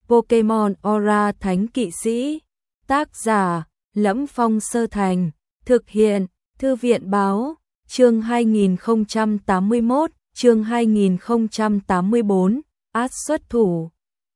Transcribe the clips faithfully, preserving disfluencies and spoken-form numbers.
Pokemon Aura Thánh Kỵ Sĩ. Tác giả: Lẫm Phong Sơ Thành. Thực hiện: Thư viện báo. Chương hai nghìn không trăm tám mươi mốt, chương hai nghìn không trăm tám mươi bốn, át xuất thủ.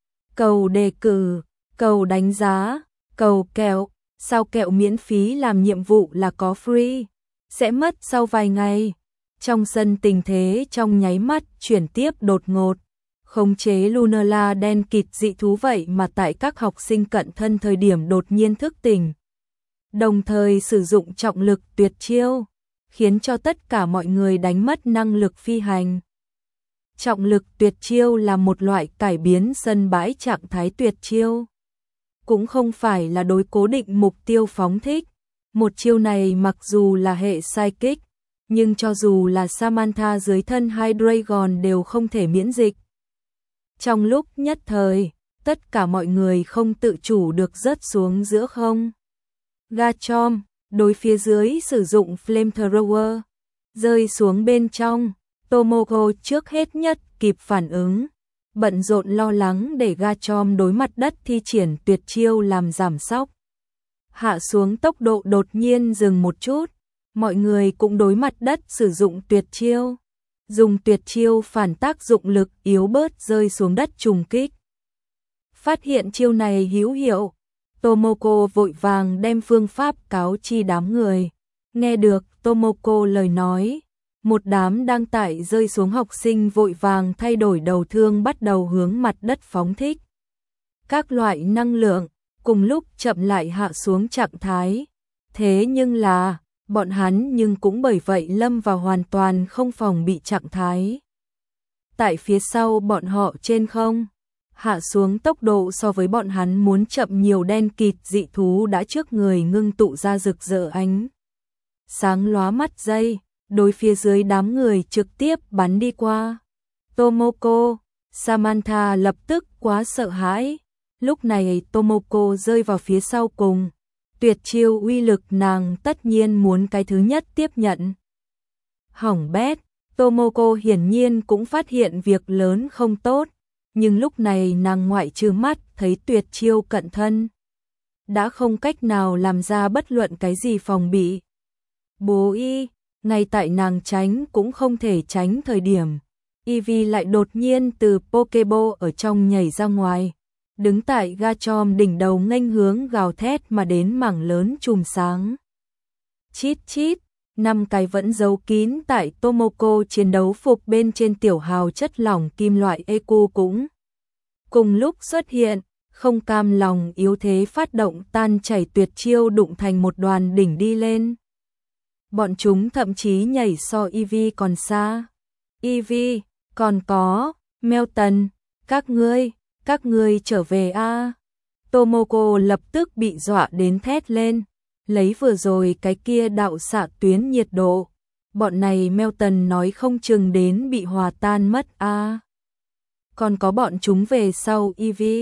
Cầu đề cử, cầu đánh giá, cầu kẹo, sao kẹo miễn phí làm nhiệm vụ là có free, sẽ mất sau vài ngày. Trong sân tình thế trong nháy mắt chuyển tiếp đột ngột. Khống chế Lunala đen kịt dị thú vậy mà tại các học sinh cận thân thời điểm đột nhiên thức tỉnh. Đồng thời sử dụng trọng lực tuyệt chiêu, khiến cho tất cả mọi người đánh mất năng lực phi hành. Trọng lực tuyệt chiêu là một loại cải biến sân bãi trạng thái tuyệt chiêu. Cũng không phải là đối cố định mục tiêu phóng thích. Một chiêu này mặc dù là hệ psychic, nhưng cho dù là Samantha dưới thân Hydreigon đều không thể miễn dịch. Trong lúc nhất thời, tất cả mọi người không tự chủ được rớt xuống giữa không. Garchomp, đối phía dưới sử dụng Flamethrower, rơi xuống bên trong. Tomoko trước hết nhất kịp phản ứng, bận rộn lo lắng để Garchomp đối mặt đất thi triển tuyệt chiêu làm giảm sóc. Hạ xuống tốc độ đột nhiên dừng một chút, mọi người cũng đối mặt đất sử dụng tuyệt chiêu. Dùng tuyệt chiêu phản tác dụng lực yếu bớt rơi xuống đất trùng kích. Phát hiện chiêu này hữu hiệu, Tomoko vội vàng đem phương pháp cáo chi đám người. Nghe được Tomoko lời nói, một đám đang tại rơi xuống học sinh vội vàng thay đổi đầu thương bắt đầu hướng mặt đất phóng thích. Các loại năng lượng cùng lúc chậm lại hạ xuống trạng thái. Thế nhưng là, bọn hắn nhưng cũng bởi vậy lâm vào hoàn toàn không phòng bị trạng thái. Tại phía sau bọn họ trên không, hạ xuống tốc độ so với bọn hắn muốn chậm nhiều đen kịt dị thú đã trước người ngưng tụ ra rực rỡ ánh sáng lóa mắt dây, đối phía dưới đám người trực tiếp bắn đi qua. Tomoko, Samantha lập tức quá sợ hãi. Lúc này Tomoko rơi vào phía sau cùng. Tuyệt chiêu uy lực nàng tất nhiên muốn cái thứ nhất tiếp nhận. Hỏng bét, Tomoko hiển nhiên cũng phát hiện việc lớn không tốt, nhưng lúc này nàng ngoại trừ mắt thấy tuyệt chiêu cận thân, đã không cách nào làm ra bất luận cái gì phòng bị. Bố y, ngay tại nàng tránh cũng không thể tránh thời điểm, Eevee lại đột nhiên từ Pokeball ở trong nhảy ra ngoài. Đứng tại Garchomp đỉnh đầu nghênh hướng gào thét mà đến mảng lớn chùm sáng. Chít chít, năm cái vẫn giấu kín tại Tomoko chiến đấu phục bên trên tiểu hào chất lỏng kim loại e quy cũng cùng lúc xuất hiện, không cam lòng yếu thế phát động tan chảy tuyệt chiêu đụng thành một đoàn đỉnh đi lên. Bọn chúng thậm chí nhảy so Eevee còn xa. Eevee, còn có, Melton, các ngươi. Các ngươi trở về a à. Tomoko lập tức bị dọa đến thét lên. Lấy vừa rồi cái kia đạo xạ tuyến nhiệt độ, bọn này Melton nói không chừng đến bị hòa tan mất a à. Còn có bọn chúng về sau Eevee.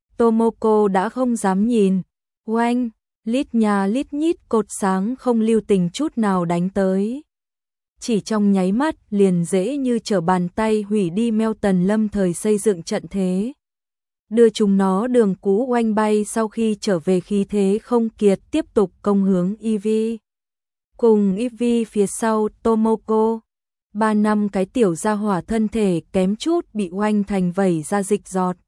Tomoko đã không dám nhìn. Oanh, lít nhà lít nhít cột sáng không lưu tình chút nào đánh tới. Chỉ trong nháy mắt liền dễ như trở bàn tay hủy đi Melton lâm thời xây dựng trận thế. Đưa chúng nó đường cũ oanh bay sau khi trở về khí thế không kiệt tiếp tục công hướng Eevee. Cùng Eevee phía sau Tomoko, ba năm cái tiểu gia hỏa thân thể kém chút bị oanh thành vẩy ra dịch giọt.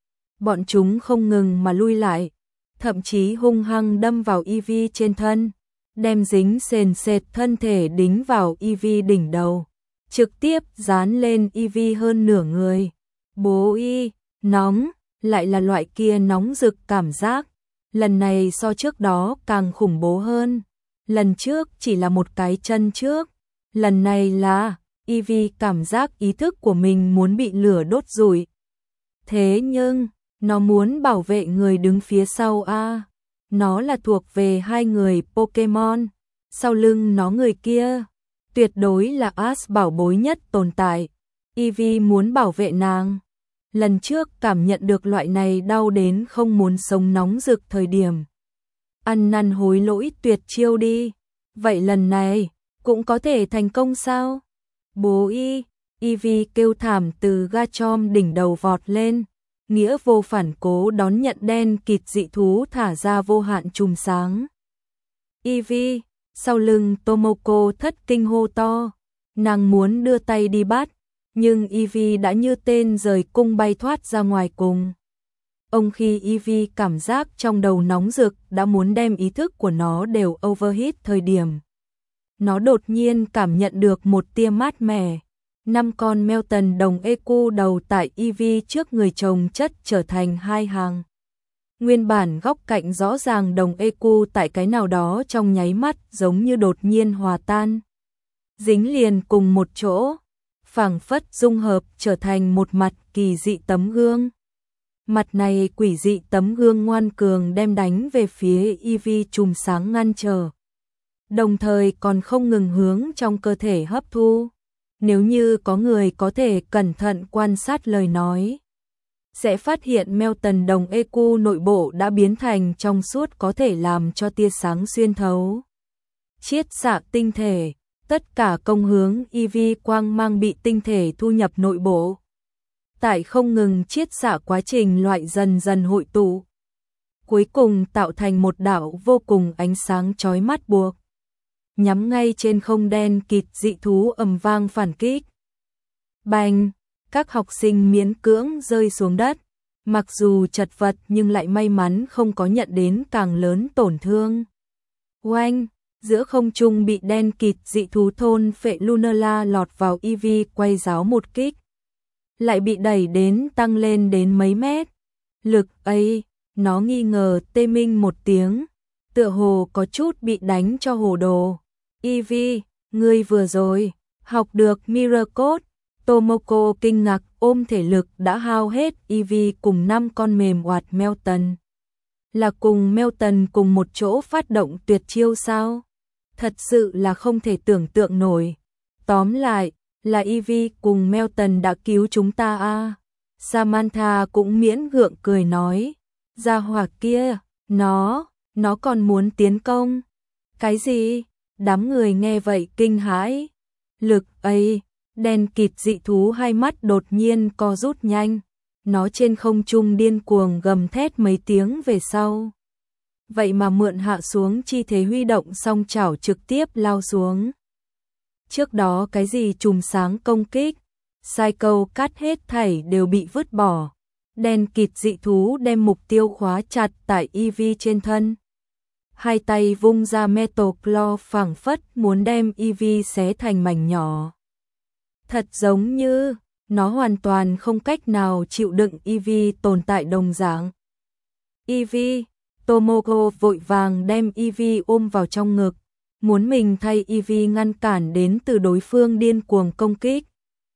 Bọn chúng không ngừng mà lui lại, thậm chí hung hăng đâm vào Eevee trên thân, đem dính sền sệt thân thể đính vào Eevee đỉnh đầu, trực tiếp dán lên Eevee hơn nửa người. Bố y, nóng. Lại là loại kia nóng rực cảm giác, lần này so trước đó càng khủng bố hơn. Lần trước chỉ là một cái chân trước, lần này là Eevee cảm giác ý thức của mình muốn bị lửa đốt rủi. Thế nhưng, nó muốn bảo vệ người đứng phía sau a. À. Nó là thuộc về hai người Pokemon, sau lưng nó người kia, tuyệt đối là Ash bảo bối nhất tồn tại. Eevee muốn bảo vệ nàng. Lần trước cảm nhận được loại này đau đến không muốn sống nóng rực thời điểm. Ăn năn hối lỗi tuyệt chiêu đi. Vậy lần này, cũng có thể thành công sao? Bố y, Eevee kêu thảm từ Garchomp đỉnh đầu vọt lên. nghĩa vô phản cố đón nhận đen kịt dị thú thả ra vô hạn chùm sáng. Ivy, sau lưng Tomoko thất kinh hô to, nàng muốn đưa tay đi bắt, nhưng Ivy đã như tên rời cung bay thoát ra ngoài cùng. Ông khi Ivy cảm giác trong đầu nóng rực đã muốn đem ý thức của nó đều overheat thời điểm. Nó đột nhiên cảm nhận được một tia mát mẻ. Năm con Melton đồng e quy đầu tại Ivy trước người chồng chất trở thành hai hàng. Nguyên bản góc cạnh rõ ràng đồng e quy tại cái nào đó trong nháy mắt giống như đột nhiên hòa tan. Dính liền cùng một chỗ, phảng phất dung hợp trở thành một mặt kỳ dị tấm gương. Mặt này quỷ dị tấm gương ngoan cường đem đánh về phía Ivy chùm sáng ngăn trở. Đồng thời còn không ngừng hướng trong cơ thể hấp thu. Nếu như có người có thể cẩn thận quan sát lời nói, sẽ phát hiện Melton đồng e quy nội bộ đã biến thành trong suốt có thể làm cho tia sáng xuyên thấu. Chiết xạ tinh thể, tất cả công hướng i vê quang mang bị tinh thể thu nhập nội bộ. Tại không ngừng chiết xạ quá trình loại dần dần hội tụ. Cuối cùng tạo thành một đạo vô cùng ánh sáng chói mắt buộc. Nhắm ngay trên không đen kịt dị thú ầm vang phản kích. Bành, các học sinh miễn cưỡng rơi xuống đất. Mặc dù chật vật nhưng lại may mắn không có nhận đến càng lớn tổn thương. Oanh, giữa không trung bị đen kịt dị thú thôn phệ Lunala lọt vào i vê quay giáo một kích. Lại bị đẩy đến tăng lên đến mấy mét. Lực ấy, nó nghi ngờ tê minh một tiếng. Tựa hồ có chút bị đánh cho hồ đồ. i vê, ngươi vừa rồi, học được Mirror Code. Tomoko kinh ngạc ôm thể lực đã hao hết i vê cùng năm con mềm oạt Melton. Là cùng Melton cùng một chỗ phát động tuyệt chiêu sao? Thật sự là không thể tưởng tượng nổi. Tóm lại, là i vê cùng Melton đã cứu chúng ta à. Samantha cũng miễn gượng cười nói. Gia hỏa kia, nó, nó còn muốn tiến công. Cái gì? Đám người nghe vậy kinh hãi. Lực ấy, đen kịt dị thú hai mắt đột nhiên co rút nhanh. Nó trên không trung điên cuồng gầm thét mấy tiếng về sau. Vậy mà mượn hạ xuống chi thế huy động song chảo trực tiếp lao xuống. Trước đó cái gì chùm sáng công kích, sai câu cắt hết thảy đều bị vứt bỏ. Đen kịt dị thú đem mục tiêu khóa chặt tại i vê trên thân. Hai tay vung ra Metal Claw phảng phất muốn đem i vê xé thành mảnh nhỏ. Thật giống như nó hoàn toàn không cách nào chịu đựng i vê tồn tại đồng dạng. i vê, Tomoko vội vàng đem i vê ôm vào trong ngực, muốn mình thay i vê ngăn cản đến từ đối phương điên cuồng công kích.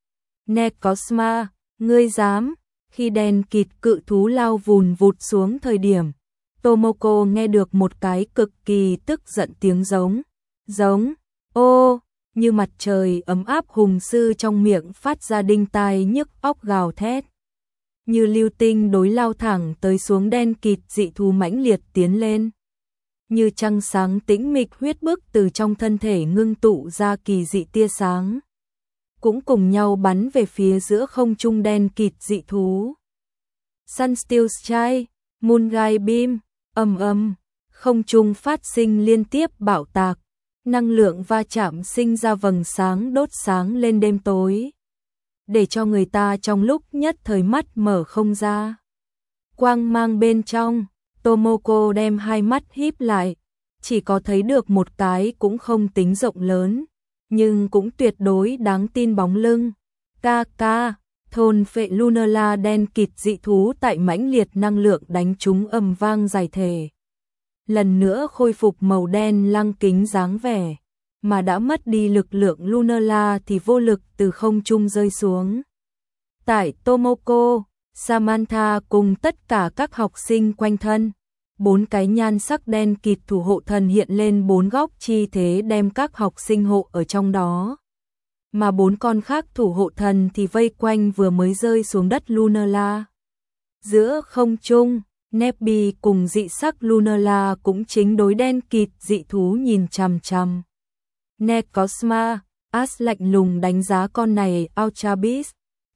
Nekosma, ngươi dám? Khi đen kịt cự thú lao vùn vụt xuống thời điểm, Tomoko nghe được một cái cực kỳ tức giận tiếng giống. Giống, ô, như mặt trời ấm áp hùng sư trong miệng phát ra đinh tai nhức óc gào thét. Như lưu tinh đối lao thẳng tới xuống đen kịt dị thú mãnh liệt tiến lên. Như trăng sáng tĩnh mịch huyết bức từ trong thân thể ngưng tụ ra kỳ dị tia sáng. Cũng cùng nhau bắn về phía giữa không trung đen kịt dị thú. Sunsteel Strike, Moonrise Beam, ầm ầm, không trung phát sinh liên tiếp bạo tạc. Năng lượng va chạm sinh ra vầng sáng đốt sáng lên đêm tối. Để cho người ta trong lúc nhất thời mắt mở không ra. Quang mang bên trong, Tomoko đem hai mắt híp lại. Chỉ có thấy được một cái cũng không tính rộng lớn. Nhưng cũng tuyệt đối đáng tin bóng lưng. Ca ca, thôn phệ Lunala đen kịt dị thú tại mãnh liệt năng lượng đánh trúng ầm vang giải thể. Lần nữa khôi phục màu đen lăng kính dáng vẻ, mà đã mất đi lực lượng Lunala thì vô lực từ không trung rơi xuống. Tại Tomoko, Samantha cùng tất cả các học sinh quanh thân, bốn cái nhan sắc đen kịt thủ hộ thần hiện lên bốn góc chi thế đem các học sinh hộ ở trong đó. Mà bốn con khác thủ hộ thần thì vây quanh vừa mới rơi xuống đất Lunala. Giữa không trung, Nebby cùng dị sắc Lunala cũng chính đối đen kịt dị thú nhìn chằm chằm. Nekosma, Ash lạnh lùng đánh giá con này Ultra Beast,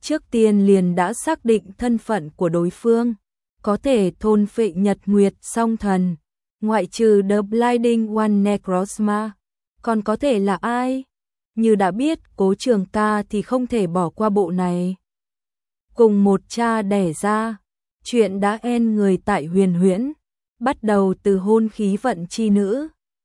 trước tiên liền đã xác định thân phận của đối phương, có thể thôn phệ Nhật Nguyệt song thần, ngoại trừ The Blinding One Necrozma, còn có thể là ai? Như đã biết Cố Trường Ca thì không thể bỏ qua bộ này. Cùng một cha đẻ ra, chuyện đã en người tại Huyền Huyễn, bắt đầu từ hôn khí vận chi nữ,